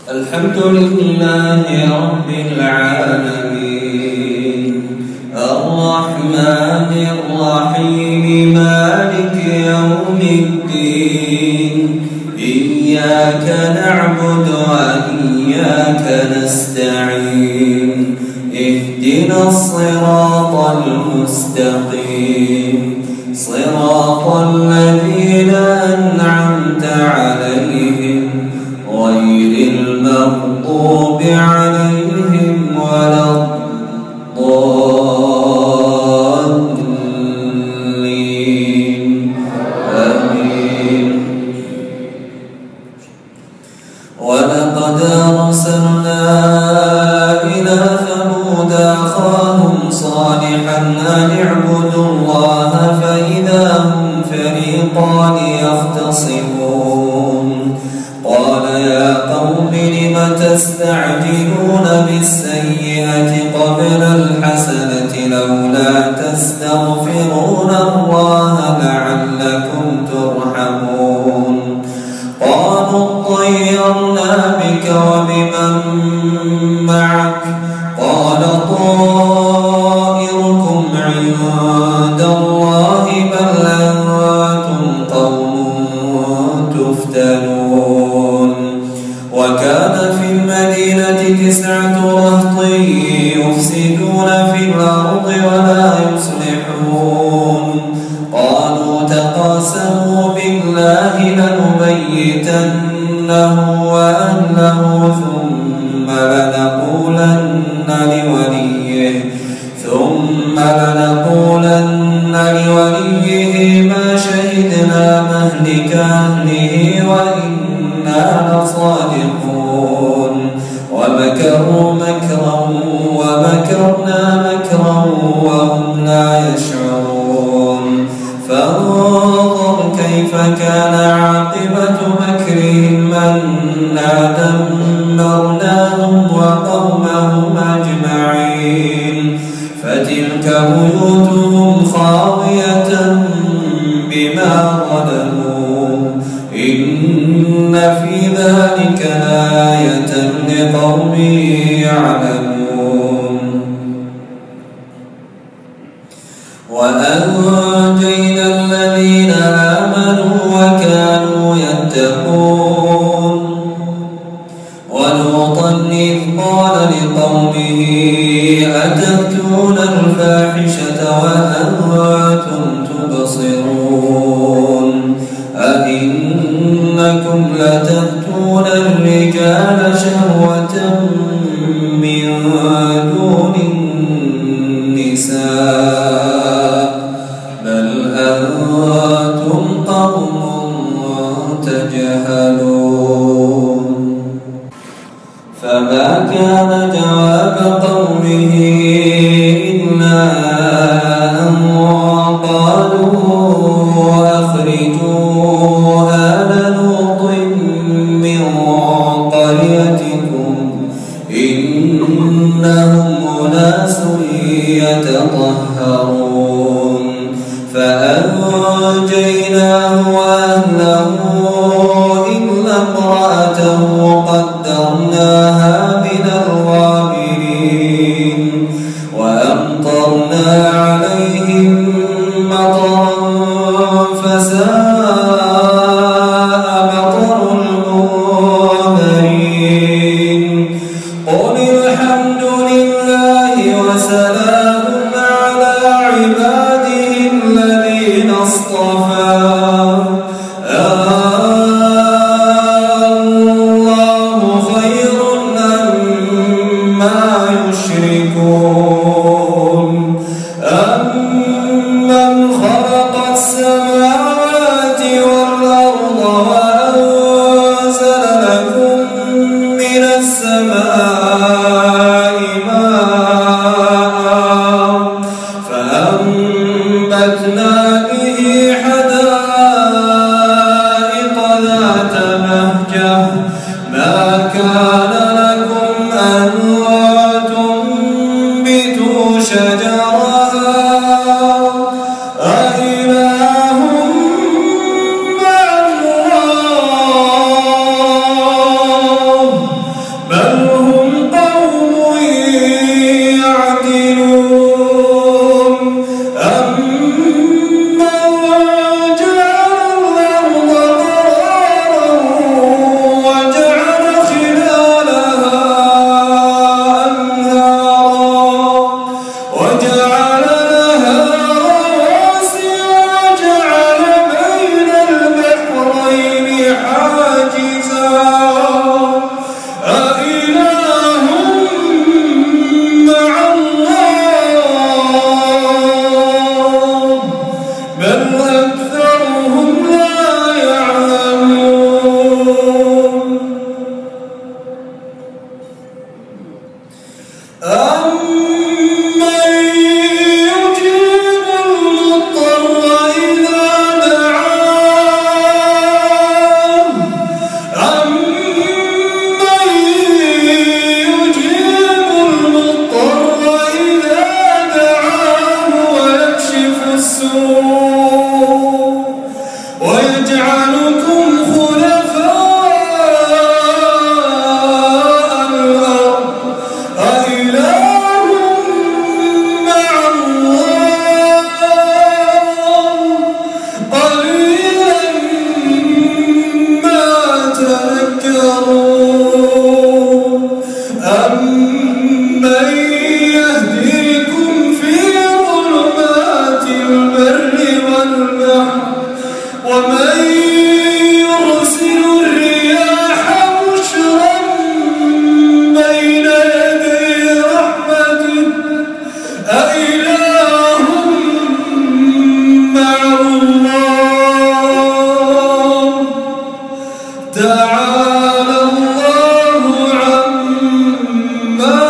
الحمد لله رب العالمين الرحمن الرحيم مالك يوم الدين إياك نعبد وإياك نستعين اهدنا الصراط المستقيم صراط الذين أنعمت عليهم غير المغضوب عليهم ولا الضالين آمين. ولقد أرسلنا إلى ثمود أخاهم صالحا أن اعبدوا الله فإذا هم فريقان يختصمون قال يا قوم لم تستعجلون بالسيئة قبل الحسنة لولا تستغفرون الله لعلكم ترحمون قالوا اطيرنا بك وبمن معك قال طائركم عند الله بل أنتم قوم تفتنون وكان في المدينة 9 رهط يفسدون في الأرض ولا يصلحون قالوا تقاسموا بالله لنبيتنه وأهله ثم لنقولن لوليه ما شهدنا مهلك أهله وإنا لصادقون ومكروا مكرا ومكرنا مكرا وهم لا يشعرون فانظر كيف كان عاقبة مكرهم أنا دمرناهم وقومهم أجمعين فتلك بيوتهم خاوية بما ظلموا إن في ذلك لآية لقوم يعلمون وأنجينا الذين آمنوا وكانوا يتقون ولوطا إذ قال لقومه أتأتون الفاحشة وأنتم تبصرون أئنكم لتأتون الرجال شهوة من دون النساء بل أنتم قوم تجهلون فما كان جواب قومه إلا أن قالوا أخرجوا آل لوط من قريتكم إنهم أناس يتطهرون فأنجيناه وأهله إلا امرأته قدرناها من الغابرين وأمطرنا عليهم مطرا فساء مطر المنذرين قل الحمد لله وسلام على عباده الذين اصطفى الله خير أما يشركون أمن خلق السماوات والأرض وأنزل لكم من السماء ماء فأنبتنا به حدائق ذات بهجة ما كان لكم أن تنبتوا شجرها أإله مع الله بل هم قوم يعدلون أمن جعل الأرض قرارا وجعل خلالها أنهارا وجعل لها رواسي وجعل بين البحرين حاجزا أإله مع الله بل أكثرهم لا يعلمون أمن يجيب المضطر إذا دعاه أمن يجيب المضطر إذا دعاه ويكشف السوء ويجعلكم خلفاء الأرض أإله مع الله قليلا ما تذكرون أمن يهديكم في ظلمات البر والبحر ومن يرسل الرياح بشرا بين يدي رحمته أإله مع الله تعالى الله عما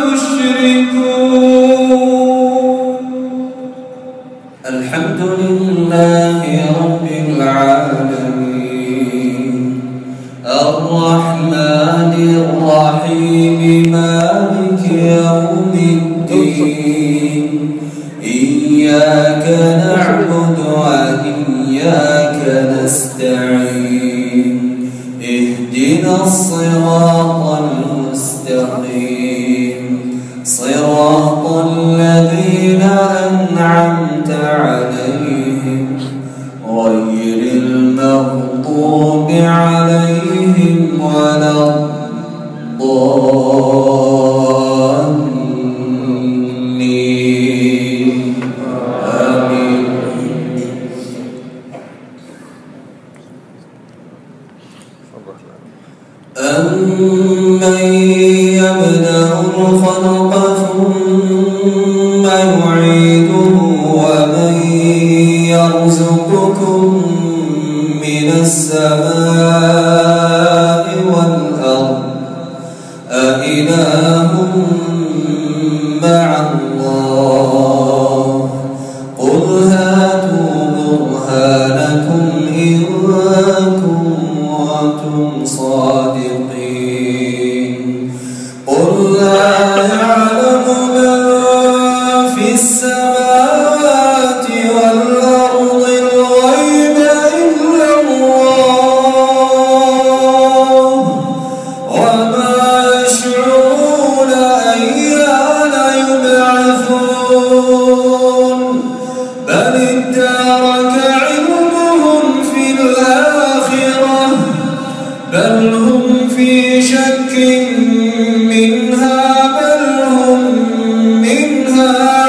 يشركون. الحمد لله رب العالمين الرحمن الرحيم مالك يوم الدين إياك نعبد وإياك نستعين اهدنا الصراط المستقيم صراط الذين أنعمت عليهم غير المغضوب عليهم ولا الضالين آمين. أمن يبدأ الخلق ثم يعيده ومن يرزقكم من السماء والأرض أإله مع الله قل هاتوا برهانكم إن كنتم صادقين قل لا يعلم من في السماوات والأرض الغيب إلا الله وما يشعرون أيان يبعثون بل ادارك علمهم في الآخرة بل هم في شك منها بل هم منها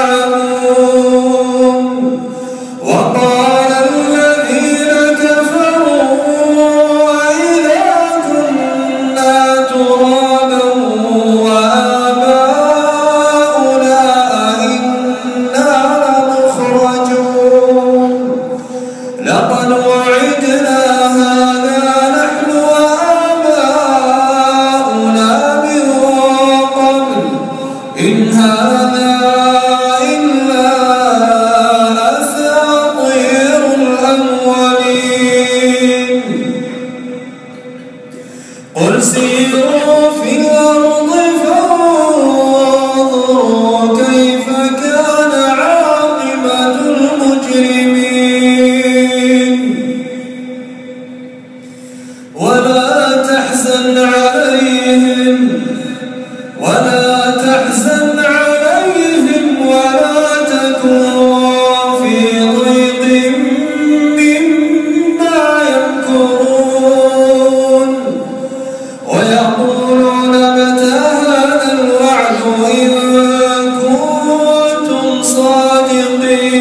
عمون وقال الذين كفروا وإذا كنا ترابا وآباؤنا أئنا لمخرجون لقد وعدنا هذا نحن وآباؤنا من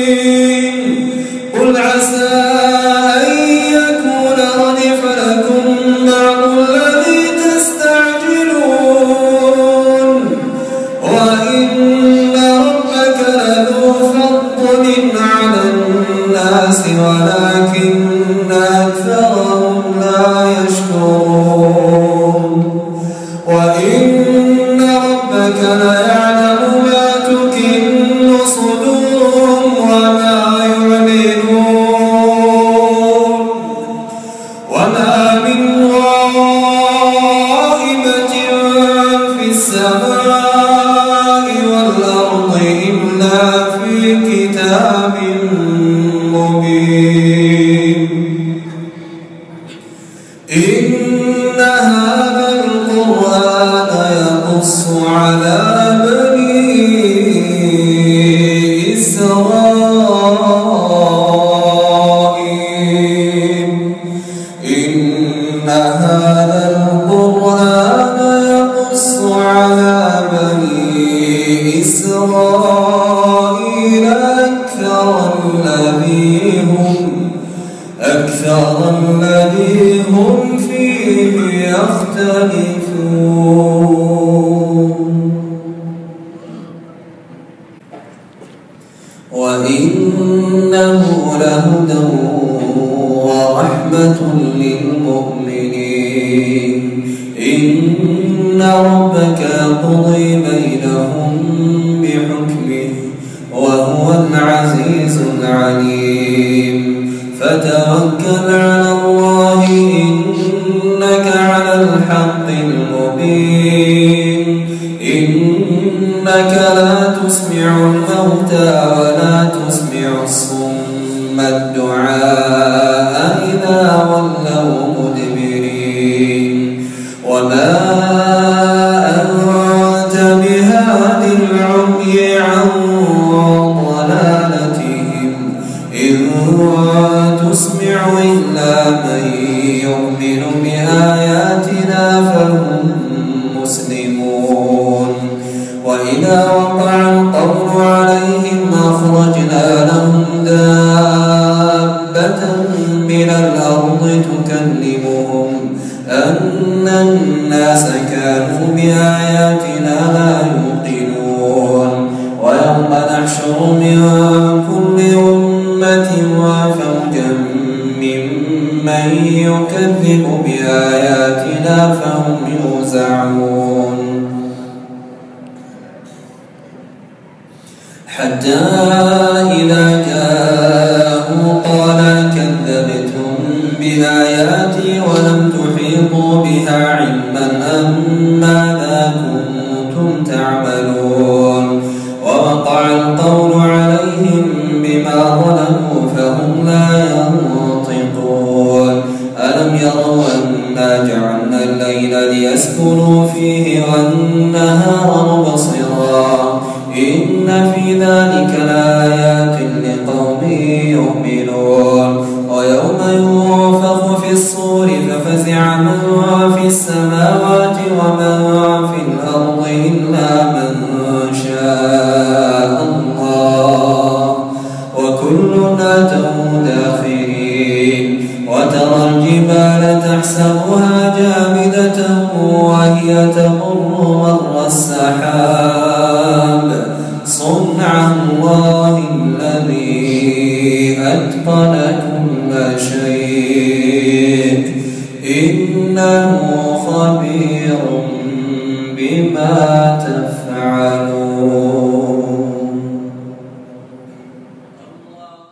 قل عسى أن يكون ردف لكم بعض الذي تستعجلون وإن ربك لذو فضل على الناس ولكن أكثرهم لا يشكرون وإن ربك ليعلم ما تكن صدورهم وما يعلنون وما من غائبة في السماء والأرض إلا في كتاب مبين إن هذا القرآن يقص على بني إسرائيل إن هذا القرآن يقص على بني إسرائيل أكثر الذي هم فيه يختلفون وإنه لهدى ورحمة للمؤمنين إن ربك يقضي بينهم بحكمه وهو العزيز العليم فتوكل على الله إنك على الحق المبين إنك لا تسمع الموتى ولا تسمع الصم الدعاء إذا ولوا مدبرين وما أنت بهاد العمي عن ضلالتهم إن تسمع إلا من يؤمن بآياتنا فهم مسلمون وإذا وقع القول عليهم أخرجنا لهم دابة من الأرض تكلمهم أن الناس كانوا بآياتنا لا يوقنون ويوم نحشر من كل أمة وفوجا ممن يكذب بآياتنا فهم يوزعون حتى إذا جاءوا قال كذبتم بآياتي ولم تحيطوا بها علما أم ماذا كنتم تعملون ووقع القول عليهم بما ظلموا فهم لا ينطقون ألم يروا أنا جعلنا الليل ليسكنوا فيه والنهار مبصرا إن في ذلك لآيات لقوم يؤمنون ويوم ينفخ في الصور ففزع من في السماوات ومن في الأرض إلا من شاء الله وكلنا أتوه داخرين وترى الجبال تحسبها جامدة وهي تمر مر السحاب صنع الله الذي أتقن كل شيء إنه خبير بما تفعلون.